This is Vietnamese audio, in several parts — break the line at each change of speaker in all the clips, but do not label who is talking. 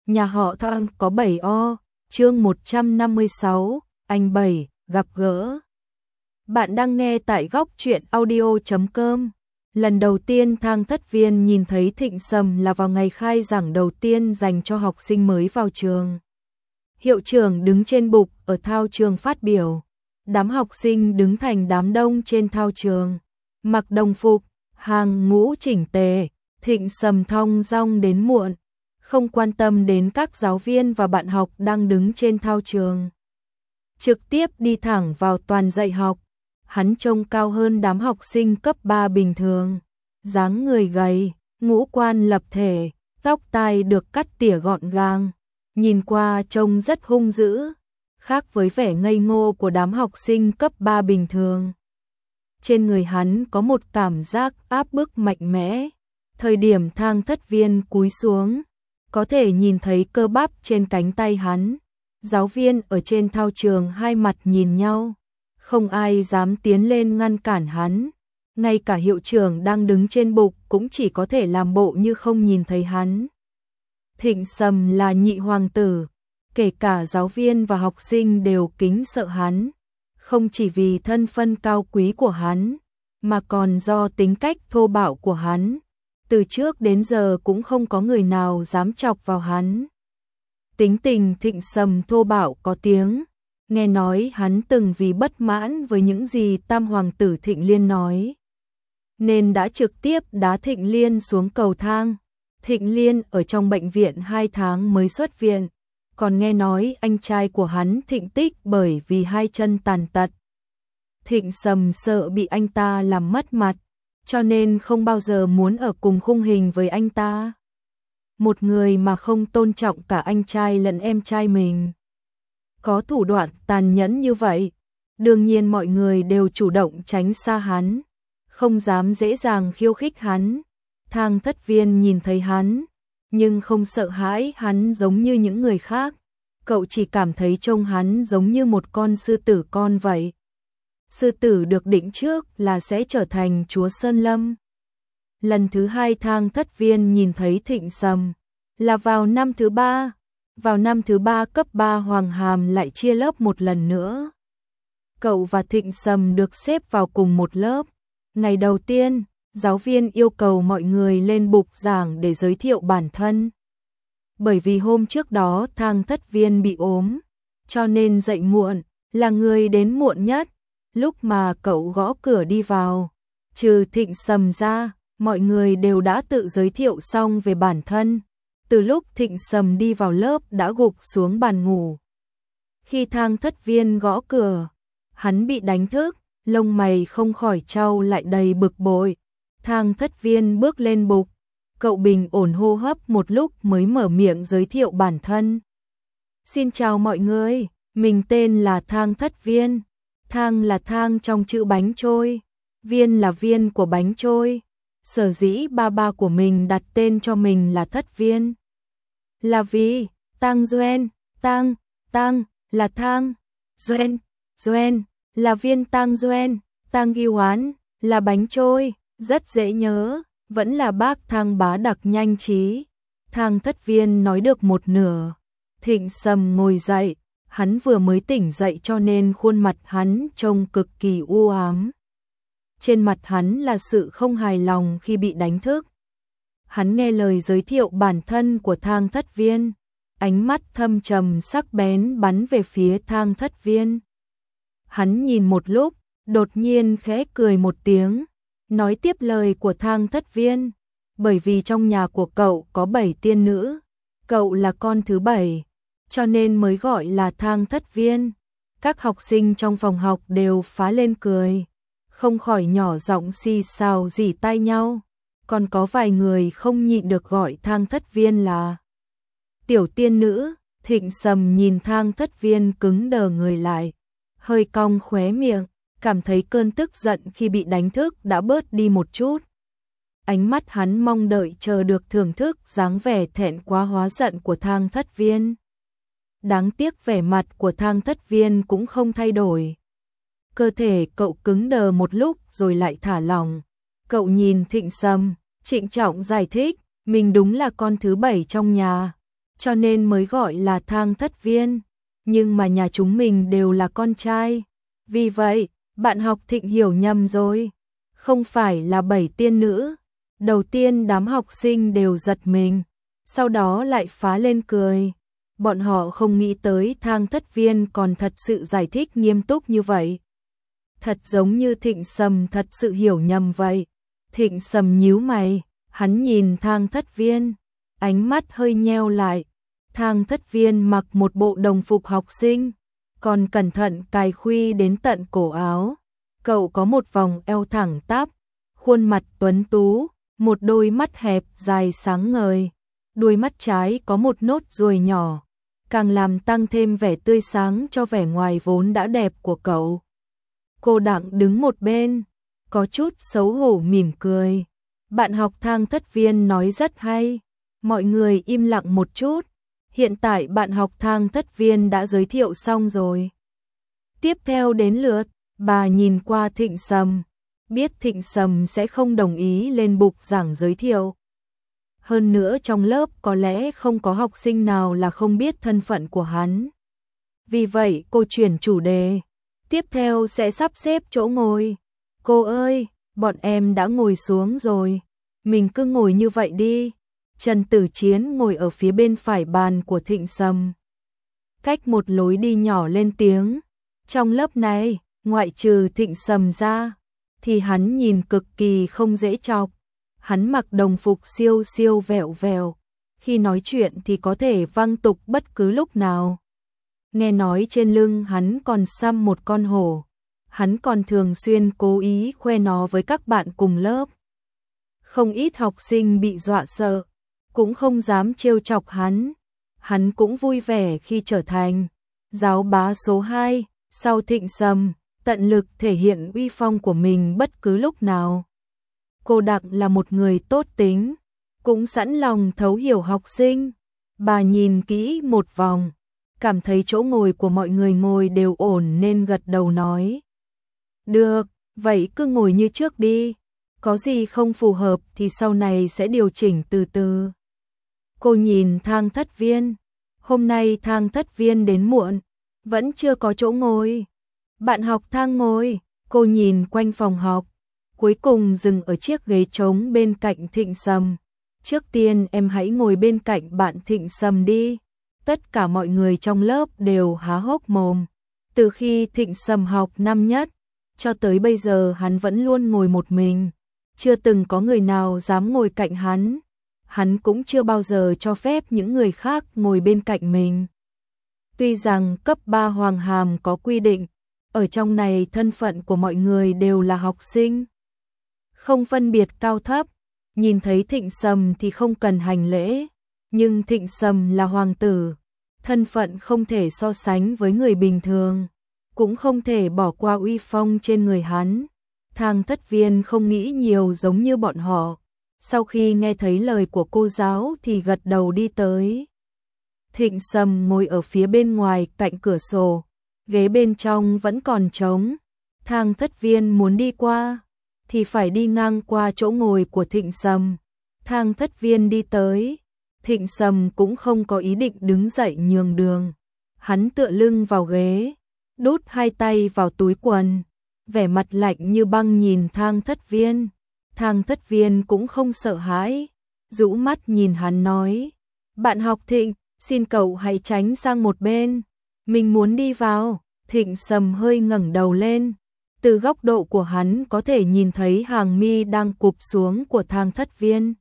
Nhà họ Thang có 7 o, chương 156, anh Bảy, gặp gỡ. Bạn đang nghe tại góc truyện audio.com. Lần đầu tiên Thang Thất Viên nhìn thấy Thịnh Sầm là vào ngày khai giảng đầu tiên dành cho học sinh mới vào trường. Hiệu trưởng đứng trên bục ở thao trường phát biểu. Đám học sinh đứng thành đám đông trên thao trường, mặc đồng phục, hàng ngũ chỉnh tề. Thịnh Sầm thong dong đến muộn, không quan tâm đến các giáo viên và bạn học đang đứng trên thao trường. Trực tiếp đi thẳng vào toàn dạy học. Hắn trông cao hơn đám học sinh cấp 3 bình thường. Dáng người gầy, ngũ quan lập thể, tóc tai được cắt tỉa gọn gàng. Nhìn qua trông rất hung dữ, khác với vẻ ngây ngô của đám học sinh cấp 3 bình thường. Trên người hắn có một cảm giác áp bức mạnh mẽ. Thời điểm Thang Thất Viên cúi xuống, có thể nhìn thấy cơ bắp trên cánh tay hắn. Giáo viên ở trên thao trường hai mặt nhìn nhau, không ai dám tiến lên ngăn cản hắn. Ngay cả hiệu trưởng đang đứng trên bục cũng chỉ có thể làm bộ như không nhìn thấy hắn. Thịnh Sầm là nhị hoàng tử, kể cả giáo viên và học sinh đều kính sợ hắn, không chỉ vì thân phận cao quý của hắn, mà còn do tính cách thô bạo của hắn. Từ trước đến giờ cũng không có người nào dám chọc vào hắn. Tính tình Thịnh Sầm thô bạo có tiếng, nghe nói hắn từng vì bất mãn với những gì tam hoàng tử Thịnh Liên nói, nên đã trực tiếp đá Thịnh Liên xuống cầu thang. Thịnh Liên ở trong bệnh viện 2 tháng mới xuất viện, còn nghe nói anh trai của hắn Thịnh Tích bởi vì hai chân tàn tật. Thịnh Sầm sợ bị anh ta làm mất mặt, cho nên không bao giờ muốn ở cùng khung hình với anh ta. Một người mà không tôn trọng cả anh trai lẫn em trai mình, có thủ đoạn tàn nhẫn như vậy, đương nhiên mọi người đều chủ động tránh xa hắn, không dám dễ dàng khiêu khích hắn. Thang Thất Viên nhìn thấy hắn, nhưng không sợ hãi hắn giống như những người khác. Cậu chỉ cảm thấy trông hắn giống như một con sư tử con vậy. Sư tử được định trước là sẽ trở thành chúa Sơn Lâm. Lần thứ hai Thang Thất Viên nhìn thấy Thịnh Sầm là vào năm thứ 3. Vào năm thứ 3 cấp 3 Hoàng Hàm lại chia lớp một lần nữa. Cậu và Thịnh Sầm được xếp vào cùng một lớp. Ngày đầu tiên, giáo viên yêu cầu mọi người lên bục giảng để giới thiệu bản thân. Bởi vì hôm trước đó Thang Thất Viên bị ốm, cho nên dậy muộn, là người đến muộn nhất. Lúc mà cậu gõ cửa đi vào, trừ Thịnh Sầm ra, mọi người đều đã tự giới thiệu xong về bản thân. Từ lúc Thịnh Sầm đi vào lớp đã gục xuống bàn ngủ. Khi Thang Thất Viên gõ cửa, hắn bị đánh thức, lông mày không khỏi chau lại đầy bực bội. Thang Thất Viên bước lên bục, cậu bình ổn hô hấp một lúc mới mở miệng giới thiệu bản thân. Xin chào mọi người, mình tên là Thang Thất Viên. Thang là thang trong chữ bánh trôi, viên là viên của bánh trôi. Sở dĩ ba của mình đặt tên cho mình là Thất Viên là vì Tang Duên, Tang là thang, Duên là viên Tang Duên, Tang Ghi Hoán là bánh trôi, rất dễ nhớ, vẫn là bác Thang bá đặc nhanh trí. Thang Thất Viên nói được một nửa, Thịnh Sầm ngồi dậy. Hắn vừa mới tỉnh dậy cho nên khuôn mặt hắn trông cực kỳ u ám. Trên mặt hắn là sự không hài lòng khi bị đánh thức. Hắn nghe lời giới thiệu bản thân của Thang Thất Viên, ánh mắt thâm trầm sắc bén bắn về phía Thang Thất Viên. Hắn nhìn một lúc, đột nhiên khẽ cười một tiếng, nói tiếp lời của Thang Thất Viên. Bởi vì trong nhà của cậu có 7 tiên nữ, cậu là con thứ 7. Cho nên mới gọi là Thang Thất Viên. Các học sinh trong phòng học đều phá lên cười, không khỏi nhỏ giọng xì xào rỉ tai nhau. Còn có vài người không nhịn được gọi Thang Thất Viên là tiểu tiên nữ. Thịnh Sầm nhìn Thang Thất Viên cứng đờ người lại, hơi cong khóe miệng, cảm thấy cơn tức giận khi bị đánh thức đã bớt đi một chút. Ánh mắt hắn mong đợi chờ được thưởng thức dáng vẻ thẹn quá hóa giận của Thang Thất Viên. Đáng tiếc vẻ mặt của Thang Thất Viên cũng không thay đổi. Cơ thể cậu cứng đờ một lúc rồi lại thả lỏng. Cậu nhìn Thịnh Sầm, trịnh trọng giải thích, mình đúng là con thứ 7 trong nhà. cho nên mới gọi là Thang Thất Viên, nhưng mà nhà chúng mình đều là con trai. Vì vậy, bạn học Thịnh hiểu nhầm rồi, không phải là 7 tiên nữ. Đầu tiên đám học sinh đều giật mình, sau đó lại phá lên cười. Bọn họ không nghĩ tới Thang Thất Viên còn thật sự giải thích nghiêm túc như vậy. Thật giống như Thịnh Sầm thật sự hiểu nhầm vậy. Thịnh Sầm nhíu mày, hắn nhìn Thang Thất Viên, ánh mắt hơi nheo lại. Thang Thất Viên mặc một bộ đồng phục học sinh, còn cẩn thận cài khuy đến tận cổ áo. Cậu có một vòng eo thẳng tắp, khuôn mặt tuấn tú, một đôi mắt hẹp dài sáng ngời. Đuôi mắt trái có một nốt ruồi nhỏ, càng làm tăng thêm vẻ tươi sáng cho vẻ ngoài vốn đã đẹp của cậu. Cô Đặng đứng một bên, có chút xấu hổ mỉm cười. Bạn học Thang Thất Viên nói rất hay. Mọi người im lặng một chút. Hiện tại bạn học Thang Thất Viên đã giới thiệu xong rồi. Tiếp theo đến lượt, bà nhìn qua Thịnh Sầm, biết Thịnh Sầm sẽ không đồng ý lên bục giảng giới thiệu. Hơn nữa trong lớp có lẽ không có học sinh nào là không biết thân phận của hắn. Vì vậy cô chuyển chủ đề. Tiếp theo sẽ sắp xếp chỗ ngồi. Cô ơi, bọn em đã ngồi xuống rồi. Mình cứ ngồi như vậy đi. Trần Tử Chiến ngồi ở phía bên phải bàn của Thịnh Sầm, cách một lối đi nhỏ lên tiếng. Trong lớp này, ngoại trừ Thịnh Sầm ra, thì hắn nhìn cực kỳ không dễ chọc. Hắn mặc đồng phục siêu siêu vẹo vẹo, khi nói chuyện thì có thể văng tục bất cứ lúc nào. Nghe nói trên lưng hắn còn xăm một con hổ, hắn còn thường xuyên cố ý khoe nó với các bạn cùng lớp. Không ít học sinh bị dọa sợ, cũng không dám trêu chọc hắn. Hắn cũng vui vẻ khi trở thành giáo bá số 2, sau Thịnh Sầm, tận lực thể hiện uy phong của mình bất cứ lúc nào. Cô Đặng là một người tốt tính, cũng sẵn lòng thấu hiểu học sinh. Bà nhìn kỹ một vòng, cảm thấy chỗ ngồi của mọi người ngồi đều ổn nên gật đầu nói. Được, vậy cứ ngồi như trước đi. Có gì không phù hợp thì sau này sẽ điều chỉnh từ từ. Cô nhìn Thang Thất Viên. Hôm nay Thang Thất Viên đến muộn, vẫn chưa có chỗ ngồi. Bạn học Thang ngồi. Cô nhìn quanh phòng học, cuối cùng dừng ở chiếc ghế trống bên cạnh Thịnh Sầm. Trước tiên em hãy ngồi bên cạnh bạn Thịnh Sầm đi. Tất cả mọi người trong lớp đều há hốc mồm. Từ khi Thịnh Sầm học năm nhất, cho tới bây giờ hắn vẫn luôn ngồi một mình. Chưa từng có người nào dám ngồi cạnh hắn. Hắn cũng chưa bao giờ cho phép những người khác ngồi bên cạnh mình. Tuy rằng cấp 3 Hoàng Hàm có quy định, ở trong này thân phận của mọi người đều là học sinh, không phân biệt cao thấp. Nhìn thấy Thịnh Sầm thì không cần hành lễ, nhưng Thịnh Sầm là hoàng tử, thân phận không thể so sánh với người bình thường, cũng không thể bỏ qua uy phong trên người hắn. Thang Thất Viên không nghĩ nhiều giống như bọn họ. Sau khi nghe thấy lời của cô giáo thì gật đầu đi tới. Thịnh Sầm ngồi ở phía bên ngoài cạnh cửa sổ, ghế bên trong vẫn còn trống. Thang Thất Viên muốn đi qua thì phải đi ngang qua chỗ ngồi của Thịnh Sầm. Thang Thất Viên đi tới, Thịnh Sầm cũng không có ý định đứng dậy nhường đường. Hắn tựa lưng vào ghế, đút hai tay vào túi quần, vẻ mặt lạnh như băng nhìn Thang Thất Viên. Thang Thất Viên cũng không sợ hãi, rũ mắt nhìn hắn nói. Bạn học Thịnh, xin cậu hãy tránh sang một bên, mình muốn đi vào. Thịnh Sầm hơi ngẩng đầu lên, từ góc độ của hắn có thể nhìn thấy hàng mi đang cụp xuống của Thang Thất Viên.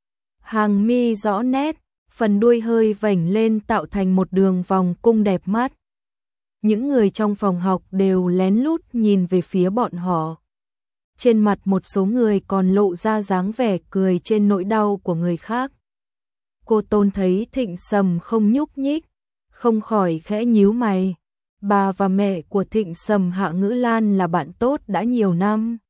Hàng mi rõ nét, phần đuôi hơi vểnh lên tạo thành một đường vòng cung đẹp mắt. Những người trong phòng học đều lén lút nhìn về phía bọn họ. Trên mặt một số người còn lộ ra dáng vẻ cười trên nỗi đau của người khác. Cô Tôn thấy Thịnh Sầm không nhúc nhích, không khỏi khẽ nhíu mày. Bà và mẹ của Thịnh Sầm Hạ Ngữ Lan là bạn tốt đã nhiều năm.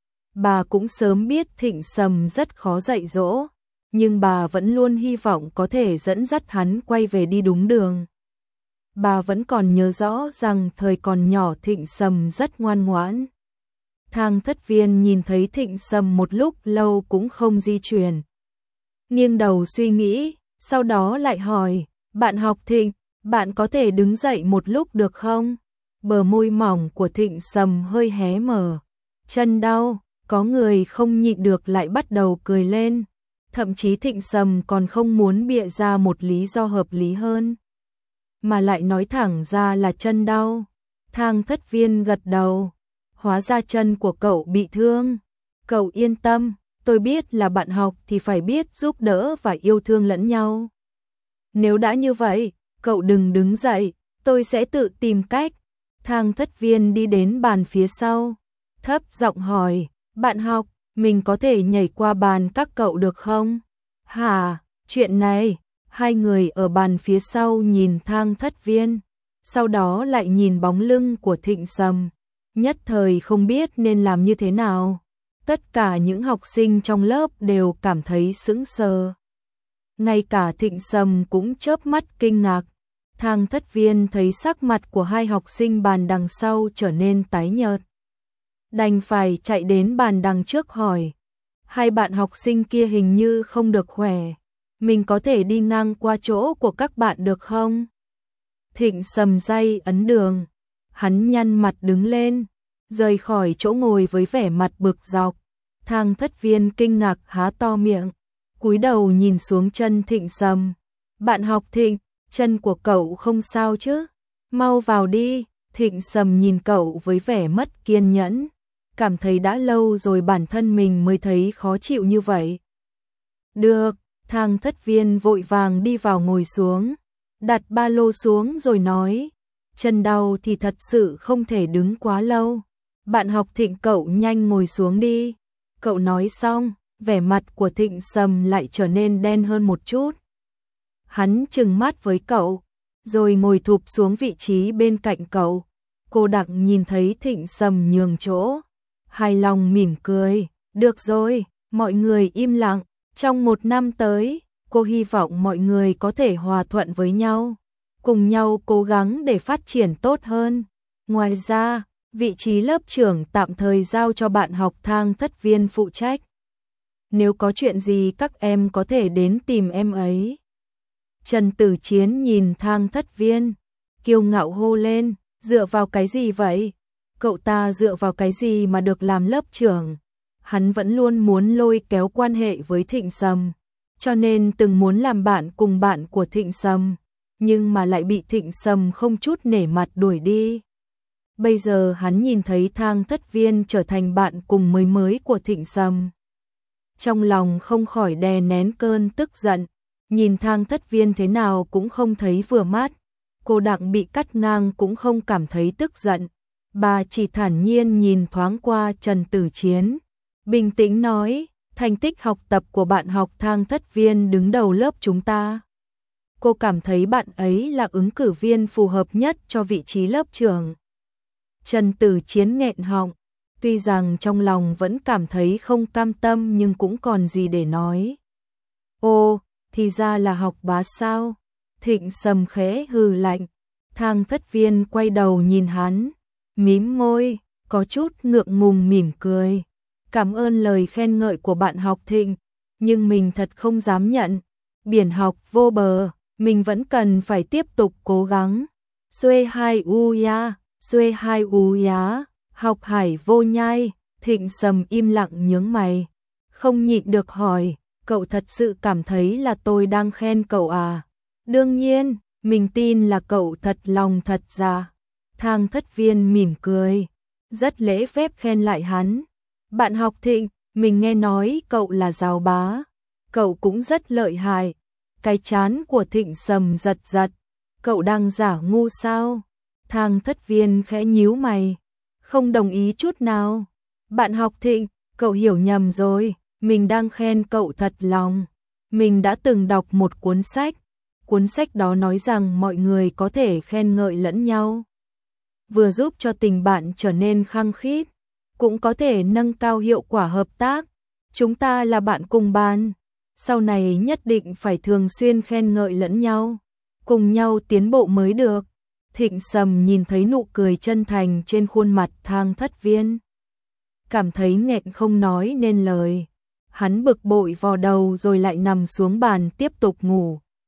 Bà cũng sớm biết Thịnh Sầm rất khó dạy dỗ, nhưng bà vẫn luôn hy vọng có thể dẫn dắt hắn quay về đi đúng đường. Bà vẫn còn nhớ rõ rằng thời còn nhỏ Thịnh Sầm rất ngoan ngoãn. Thang Thất Viên nhìn thấy Thịnh Sầm một lúc lâu cũng không di chuyển. Nghiêng đầu suy nghĩ, sau đó lại hỏi, Bạn học Thịnh, bạn có thể đứng dậy một lúc được không? Bờ môi mỏng của Thịnh Sầm hơi hé mở. Chân đau, có người không nhịn được lại bắt đầu cười lên. Thậm chí Thịnh Sầm còn không muốn bịa ra một lý do hợp lý hơn, mà lại nói thẳng ra là chân đau. Thang Thất Viên gật đầu. Hóa ra chân của cậu bị thương. Cậu yên tâm, tôi biết là bạn học thì phải biết giúp đỡ và yêu thương lẫn nhau. Nếu đã như vậy, cậu đừng đứng dậy, tôi sẽ tự tìm cách. Thang Thất Viên đi đến bàn phía sau, thấp giọng hỏi, bạn học, mình có thể nhảy qua bàn các cậu được không? Hả, chuyện này, hai người ở bàn phía sau nhìn Thang Thất Viên, sau đó lại nhìn bóng lưng của Thịnh Sầm, nhất thời không biết nên làm như thế nào. Tất cả những học sinh trong lớp đều cảm thấy sững sờ. Ngay cả Thịnh Sầm cũng chớp mắt kinh ngạc. Thang Thất Viên thấy sắc mặt của hai học sinh bàn đằng sau trở nên tái nhợt, đành phải chạy đến bàn đằng trước hỏi, hai bạn học sinh kia hình như không được khỏe, mình có thể đi ngang qua chỗ của các bạn được không? Thịnh Sầm day ấn đường, hắn nhăn mặt đứng lên, rời khỏi chỗ ngồi với vẻ mặt bực dọc. Thang Thất Viên kinh ngạc há to miệng, cúi đầu nhìn xuống chân Thịnh Sầm. Bạn học Thịnh, chân của cậu không sao chứ? Mau vào đi. Thịnh Sầm nhìn cậu với vẻ mất kiên nhẫn, cảm thấy đã lâu rồi bản thân mình mới thấy khó chịu như vậy. Được, Thang Thất Viên vội vàng đi vào ngồi xuống, đặt ba lô xuống rồi nói, chân đau thì thật sự không thể đứng quá lâu. Bạn học Thịnh cậu nhanh ngồi xuống đi. Cậu nói xong, vẻ mặt của Thịnh Sầm lại trở nên đen hơn một chút. Hắn trừng mắt với cậu, rồi ngồi thụp xuống vị trí bên cạnh cậu. Cô Đặng nhìn thấy Thịnh Sầm nhường chỗ, hài lòng mỉm cười. Được rồi, mọi người im lặng. Trong một năm tới, cô hy vọng mọi người có thể hòa thuận với nhau, cùng nhau cố gắng để phát triển tốt hơn. Ngoài ra, vị trí lớp trưởng tạm thời giao cho bạn học Thang Thất Viên phụ trách. Nếu có chuyện gì các em có thể đến tìm em ấy. Trần Tử Chiến nhìn Thang Thất Viên, kiêu ngạo hô lên, dựa vào cái gì vậy? Cậu ta dựa vào cái gì mà được làm lớp trưởng? Hắn vẫn luôn muốn lôi kéo quan hệ với Thịnh Sầm, cho nên từng muốn làm bạn cùng bạn của Thịnh Sầm, nhưng mà lại bị Thịnh Sầm không chút nể mặt đuổi đi. Bây giờ hắn nhìn thấy Thang Thất Viên trở thành bạn cùng mới của Thịnh Sầm, trong lòng không khỏi đè nén cơn tức giận, nhìn Thang Thất Viên thế nào cũng không thấy vừa mắt. Cô Đặng bị cắt ngang cũng không cảm thấy tức giận, bà chỉ thản nhiên nhìn thoáng qua Trần Tử Chiến, bình tĩnh nói, thành tích học tập của bạn học Thang Thất Viên đứng đầu lớp chúng ta. Cô cảm thấy bạn ấy là ứng cử viên phù hợp nhất cho vị trí lớp trưởng. Trần Tử Chiến nghẹn họng, tuy rằng trong lòng vẫn cảm thấy không cam tâm nhưng cũng còn gì để nói. Ô, thì ra là học bá sao? Thịnh Sầm khẽ hừ lạnh. Thang Thất Viên quay đầu nhìn hắn, mím môi, có chút ngượng ngùng mỉm cười. Cảm ơn lời khen ngợi của bạn học Thịnh, nhưng mình thật không dám nhận. Biển học vô bờ, mình vẫn cần phải tiếp tục cố gắng. Xuê hai u ya, học hải vô nhai. Thịnh Sầm im lặng nhướng mày, không nhịn được hỏi, cậu thật sự cảm thấy là tôi đang khen cậu à? Đương nhiên, mình tin là cậu thật lòng thật dạ. Thang Thất Viên mỉm cười, rất lễ phép khen lại hắn. Bạn học Thịnh, mình nghe nói cậu là giáo bá, cậu cũng rất lợi hại. Cái trán của Thịnh Sầm giật giật, cậu đang giả ngu sao? Thang Thất Viên khẽ nhíu mày, không đồng ý chút nào. Bạn học Thịnh, cậu hiểu nhầm rồi, mình đang khen cậu thật lòng. Mình đã từng đọc một cuốn sách đó nói rằng mọi người có thể khen ngợi lẫn nhau, vừa giúp cho tình bạn trở nên khăng khít, cũng có thể nâng cao hiệu quả hợp tác. Chúng ta là bạn cùng bàn, sau này nhất định phải thường xuyên khen ngợi lẫn nhau, cùng nhau tiến bộ mới được. Thịnh Sầm nhìn thấy nụ cười chân thành trên khuôn mặt Thang Thất Viên, cảm thấy nghẹn không nói nên lời. Hắn bực bội vò đầu rồi lại nằm xuống bàn tiếp tục ngủ.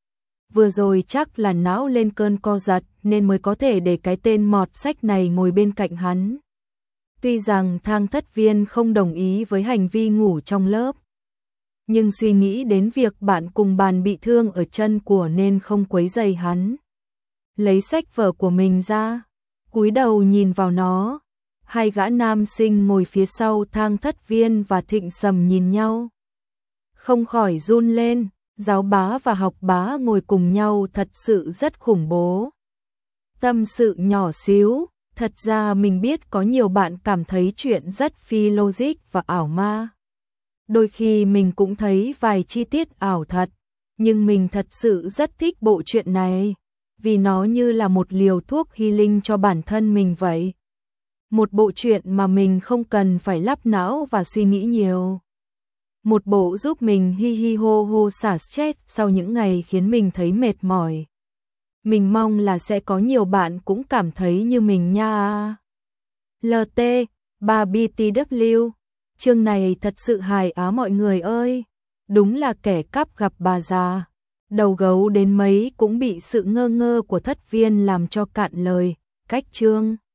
vừa rồi chắc là não lên cơn co giật nên mới có thể để cái tên mọt sách này ngồi bên cạnh hắn. Tuy rằng Thang Thất Viên không đồng ý với hành vi ngủ trong lớp, nhưng suy nghĩ đến việc bạn cùng bàn bị thương ở chân của nên không quấy rầy hắn. Lấy sách vở của mình ra, cúi đầu nhìn vào nó. Hai gã nam sinh ngồi phía sau Thang Thất Viên và Thịnh Sầm nhìn nhau, không khỏi run lên. Giáo bá và học bá ngồi cùng nhau thật sự rất khủng bố. Tâm sự nhỏ xíu, thật ra mình biết có nhiều bạn cảm thấy chuyện rất phi logic và ảo ma. Đôi khi mình cũng thấy vài chi tiết ảo thật, nhưng mình thật sự rất thích bộ truyện này, vì nó như là một liều thuốc healing cho bản thân mình vậy. Một bộ truyện mà mình không cần phải lắp não và suy nghĩ nhiều. Một bộ giúp mình hi hi hô hô xả stress sau những ngày khiến mình thấy mệt mỏi. Mình mong là sẽ có nhiều bạn cũng cảm thấy như mình nha. LT 3BTW. Chương này thật sự hài á mọi người ơi. Đúng là kẻ cắp gặp bà già. Đầu gấu đến mấy cũng bị sự ngơ ngơ của Thất Viên làm cho cạn lời. Cách chương